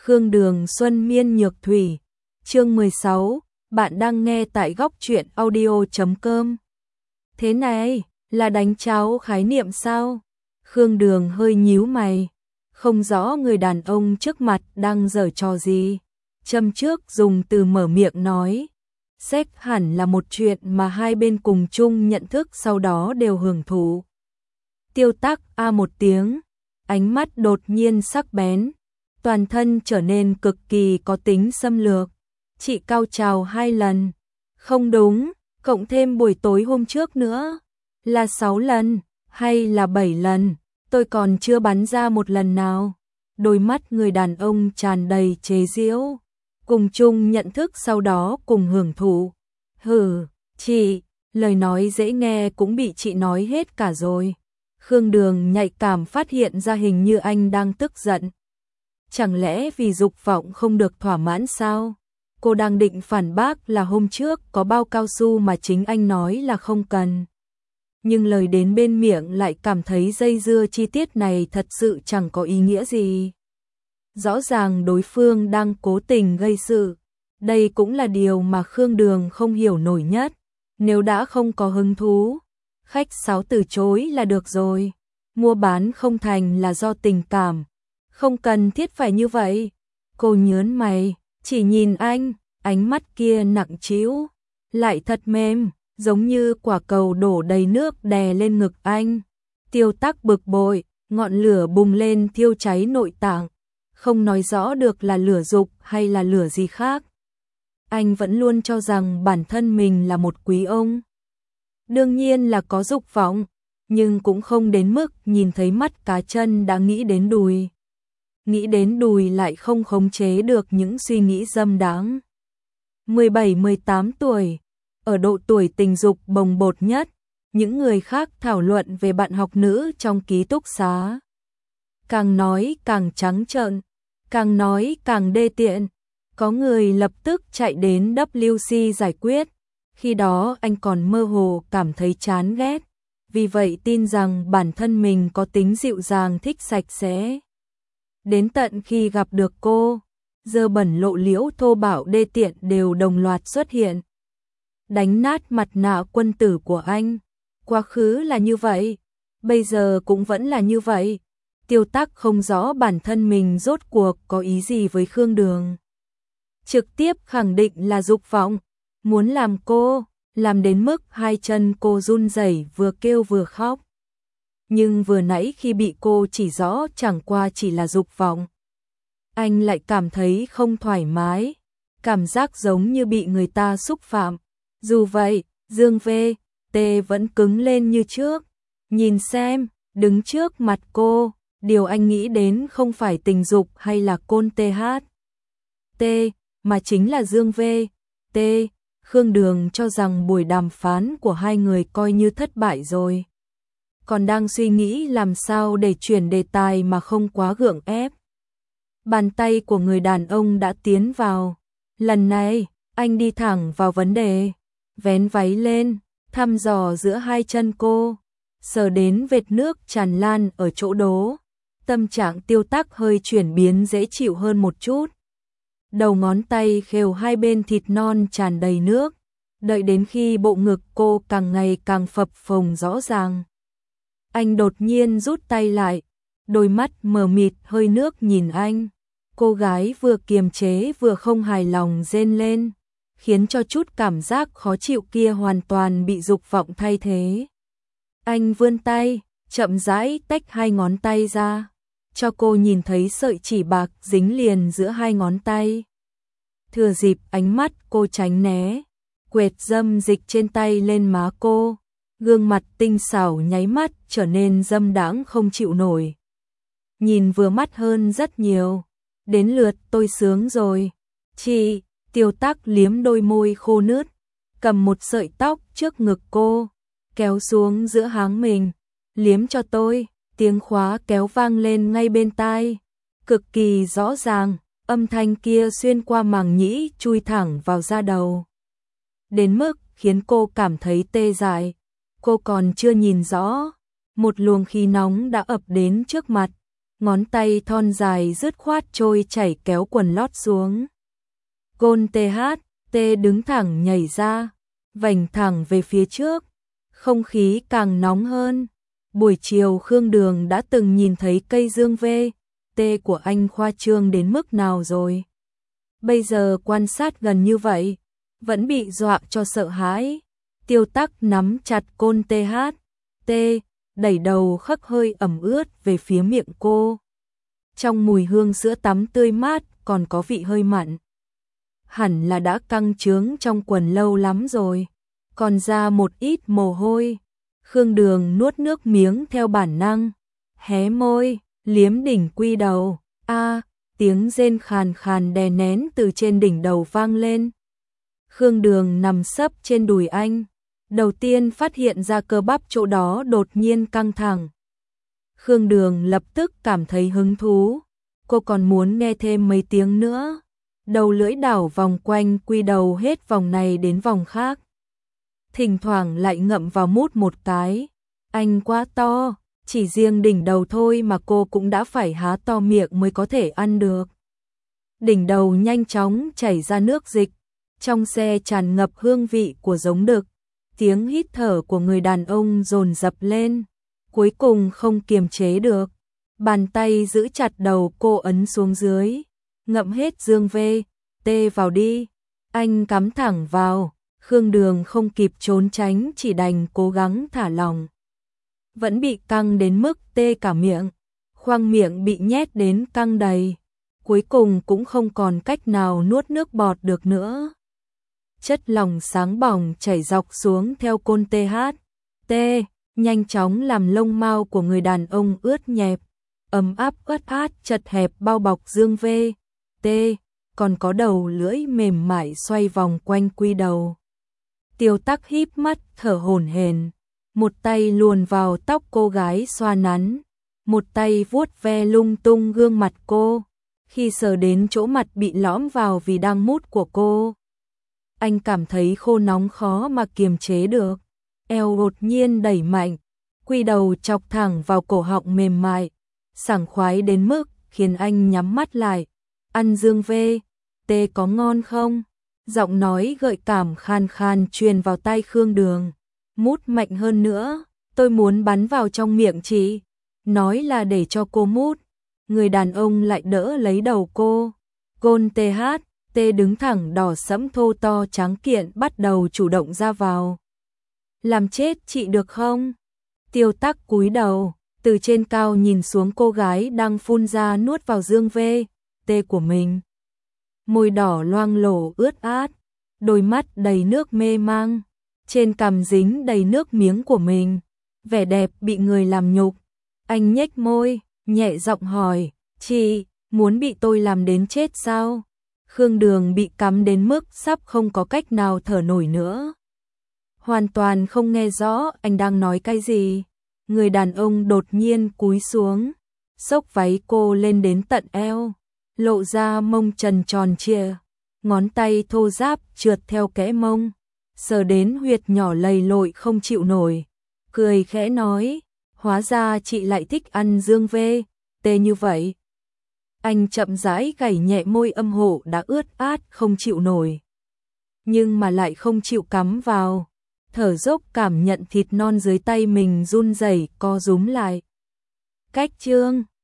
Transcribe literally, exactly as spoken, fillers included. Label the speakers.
Speaker 1: Khương Đường Xuân Miên Nhược Thủy, chương mười sáu, bạn đang nghe tại góc truyện audio chấm com. Thế này, là đánh cháo khái niệm sao? Khương Đường hơi nhíu mày, không rõ người đàn ông trước mặt đang giở trò gì. Châm trước dùng từ mở miệng nói, sex hẳn là một chuyện mà hai bên cùng chung nhận thức sau đó đều hưởng thụ. Tiêu Tắc a một tiếng, ánh mắt đột nhiên sắc bén, toàn thân trở nên cực kỳ có tính xâm lược. Chị cao trào hai lần, không đúng, cộng thêm buổi tối hôm trước nữa, là sáu lần, hay là bảy lần, tôi còn chưa bắn ra một lần nào. Đôi mắt người đàn ông tràn đầy chế giễu, cùng chung nhận thức sau đó cùng hưởng thụ. Hừ, chị, lời nói dễ nghe cũng bị chị nói hết cả rồi. Khương Đường nhạy cảm phát hiện ra hình như anh đang tức giận. Chẳng lẽ vì dục vọng không được thỏa mãn sao? Cô đang định phản bác là hôm trước có bao cao su mà chính anh nói là không cần. Nhưng lời đến bên miệng lại cảm thấy dây dưa chi tiết này thật sự chẳng có ý nghĩa gì. Rõ ràng đối phương đang cố tình gây sự. Đây cũng là điều mà Khương Đường không hiểu nổi nhất. Nếu đã không có hứng thú, khách sáo từ chối là được rồi. Mua bán không thành là do tình cảm. Không cần thiết phải như vậy. Cô nhớn mày, chỉ nhìn anh, ánh mắt kia nặng trĩu, lại thật mềm, giống như quả cầu đổ đầy nước đè lên ngực anh. Tiêu Tắc bực bội, ngọn lửa bùng lên thiêu cháy nội tạng, không nói rõ được là lửa dục hay là lửa gì khác. Anh vẫn luôn cho rằng bản thân mình là một quý ông. Đương nhiên là có dục vọng, nhưng cũng không đến mức nhìn thấy mắt cá chân đã nghĩ đến đùi. Nghĩ đến đùi lại không khống chế được những suy nghĩ dâm đáng. mười bảy mười tám tuổi, ở độ tuổi tình dục bồng bột nhất, những người khác thảo luận về bạn học nữ trong ký túc xá. Càng nói càng trắng trợn, càng nói càng đê tiện. Có người lập tức chạy đến W C giải quyết. Khi đó anh còn mơ hồ cảm thấy chán ghét, vì vậy tin rằng bản thân mình có tính dịu dàng thích sạch sẽ. Đến tận khi gặp được cô, dơ bẩn lộ liễu thô bạo đê tiện đều đồng loạt xuất hiện. Đánh nát mặt nạ quân tử của anh. Quá khứ là như vậy, bây giờ cũng vẫn là như vậy. Tiêu Tắc không rõ bản thân mình rốt cuộc có ý gì với Khương Đường. Trực tiếp khẳng định là dục vọng, muốn làm cô, làm đến mức hai chân cô run rẩy vừa kêu vừa khóc. Nhưng vừa nãy khi bị cô chỉ rõ chẳng qua chỉ là dục vọng, anh lại cảm thấy không thoải mái, cảm giác giống như bị người ta xúc phạm. Dù vậy, Dương V T vẫn cứng lên như trước. Nhìn xem, đứng trước mặt cô, điều anh nghĩ đến không phải tình dục hay là côn T H T, mà chính là Dương V T. Khương Đường cho rằng buổi đàm phán của hai người coi như thất bại rồi. Còn đang suy nghĩ làm sao để chuyển đề tài mà không quá gượng ép. Bàn tay của người đàn ông đã tiến vào. Lần này, anh đi thẳng vào vấn đề. Vén váy lên, thăm dò giữa hai chân cô, sờ đến vệt nước tràn lan ở chỗ đố. Tâm trạng Tiêu Tắc hơi chuyển biến dễ chịu hơn một chút. Đầu ngón tay khều hai bên thịt non tràn đầy nước, đợi đến khi bộ ngực cô càng ngày càng phập phồng rõ ràng. Anh đột nhiên rút tay lại, đôi mắt mờ mịt hơi nước nhìn anh. Cô gái vừa kiềm chế vừa không hài lòng rên lên, khiến cho chút cảm giác khó chịu kia hoàn toàn bị dục vọng thay thế. Anh vươn tay, chậm rãi tách hai ngón tay ra, cho cô nhìn thấy sợi chỉ bạc dính liền giữa hai ngón tay. Thừa dịp ánh mắt cô tránh né, quệt dâm dịch trên tay lên má cô, gương mặt tinh xảo nháy mắt trở nên dâm đãng không chịu nổi. Nhìn vừa mắt hơn rất nhiều. Đến lượt tôi sướng rồi. Chị, Tiêu Tắc liếm đôi môi khô nướt, cầm một sợi tóc trước ngực cô, kéo xuống giữa háng mình. Liếm cho tôi, tiếng khóa kéo vang lên ngay bên tai. Cực kỳ rõ ràng, âm thanh kia xuyên qua màng nhĩ chui thẳng vào da đầu. Đến mức khiến cô cảm thấy tê dại. Cô còn chưa nhìn rõ, một luồng khí nóng đã ập đến trước mặt. ngón tay thon dài dứt khoát trôi chảy kéo quần lót xuống. Gôn tê hát, tê đứng thẳng nhảy ra, vành thẳng về phía trước, không khí càng nóng hơn. Buổi chiều Khương Đường đã từng nhìn thấy cây dương vê, tê của anh khoa trương đến mức nào rồi. Bây giờ quan sát gần như vậy, vẫn bị dọa cho sợ hãi. Tiêu Tắc nắm chặt côn tê hát, tê, đẩy đầu khắc hơi ẩm ướt về phía miệng cô. Trong mùi hương sữa tắm tươi mát còn có vị hơi mặn. Hẳn là đã căng trướng trong quần lâu lắm rồi, còn ra một ít mồ hôi. Khương Đường nuốt nước miếng theo bản năng, hé môi, liếm đỉnh quy đầu. A, tiếng rên khàn khàn đè nén từ trên đỉnh đầu vang lên. Khương Đường nằm sấp trên đùi anh, đầu tiên phát hiện ra cơ bắp chỗ đó đột nhiên căng thẳng. Khương Đường lập tức cảm thấy hứng thú, cô còn muốn nghe thêm mấy tiếng nữa. Đầu lưỡi đảo vòng quanh quy đầu hết vòng này đến vòng khác. Thỉnh thoảng lại ngậm vào mút một cái. Anh quá to, chỉ riêng đỉnh đầu thôi mà cô cũng đã phải há to miệng mới có thể ăn được. Đỉnh đầu nhanh chóng chảy ra nước dịch, trong xe tràn ngập hương vị của giống đực. Tiếng hít thở của người đàn ông dồn dập lên, cuối cùng không kiềm chế được. Bàn tay giữ chặt đầu cô ấn xuống dưới, ngậm hết dương vê, tê vào đi. Anh cắm thẳng vào, Khương Đường không kịp trốn tránh chỉ đành cố gắng thả lỏng. Vẫn bị căng đến mức tê cả miệng, khoang miệng bị nhét đến căng đầy. Cuối cùng cũng không còn cách nào nuốt nước bọt được nữa. Chất lỏng sáng bỏng chảy dọc xuống theo côn tê hát, tê, nhanh chóng làm lông mao của người đàn ông ướt nhẹp, ấm áp ướt át chật hẹp bao bọc dương vê, tê, còn có đầu lưỡi mềm mại xoay vòng quanh quy đầu. Tiêu Tắc híp mắt thở hổn hển, một tay luồn vào tóc cô gái xoa nắn, một tay vuốt ve lung tung gương mặt cô, khi sờ đến chỗ mặt bị lõm vào vì đang mút của cô. Anh cảm thấy khô nóng khó mà kiềm chế được, eo đột nhiên đẩy mạnh, quy đầu chọc thẳng vào cổ họng mềm mại, sảng khoái đến mức khiến anh nhắm mắt lại. Ăn dương vê, tê có ngon không? Giọng nói gợi cảm khan khan truyền vào tai Khương Đường. Mút mạnh hơn nữa, tôi muốn bắn vào trong miệng chị. Nói là để cho cô mút, người đàn ông lại đỡ lấy đầu cô. Gôn tê hát, tê đứng thẳng đỏ sẫm thô to trắng kiện bắt đầu chủ động ra vào. Làm chết chị được không? Tiêu Tắc cúi đầu, từ trên cao nhìn xuống cô gái đang phun ra nuốt vào dương vê, tê của mình. Môi đỏ loang lổ ướt át, đôi mắt đầy nước mê mang, trên cằm dính đầy nước miếng của mình, vẻ đẹp bị người làm nhục. Anh nhếch môi, nhẹ giọng hỏi, chị, muốn bị tôi làm đến chết sao? Khương Đường bị cắm đến mức sắp không có cách nào thở nổi nữa. Hoàn toàn không nghe rõ anh đang nói cái gì. Người đàn ông đột nhiên cúi xuống, xốc váy cô lên đến tận eo, lộ ra mông trần tròn trịa, ngón tay thô ráp trượt theo kẽ mông, sờ đến huyệt nhỏ lầy lội không chịu nổi, cười khẽ nói, hóa ra chị lại thích ăn dương vê, tê như vậy. Anh chậm rãi gảy nhẹ môi âm hộ đã ướt át không chịu nổi, nhưng mà lại không chịu cắm vào, thở dốc cảm nhận thịt non dưới tay mình run rẩy co rúm lại. Cách chương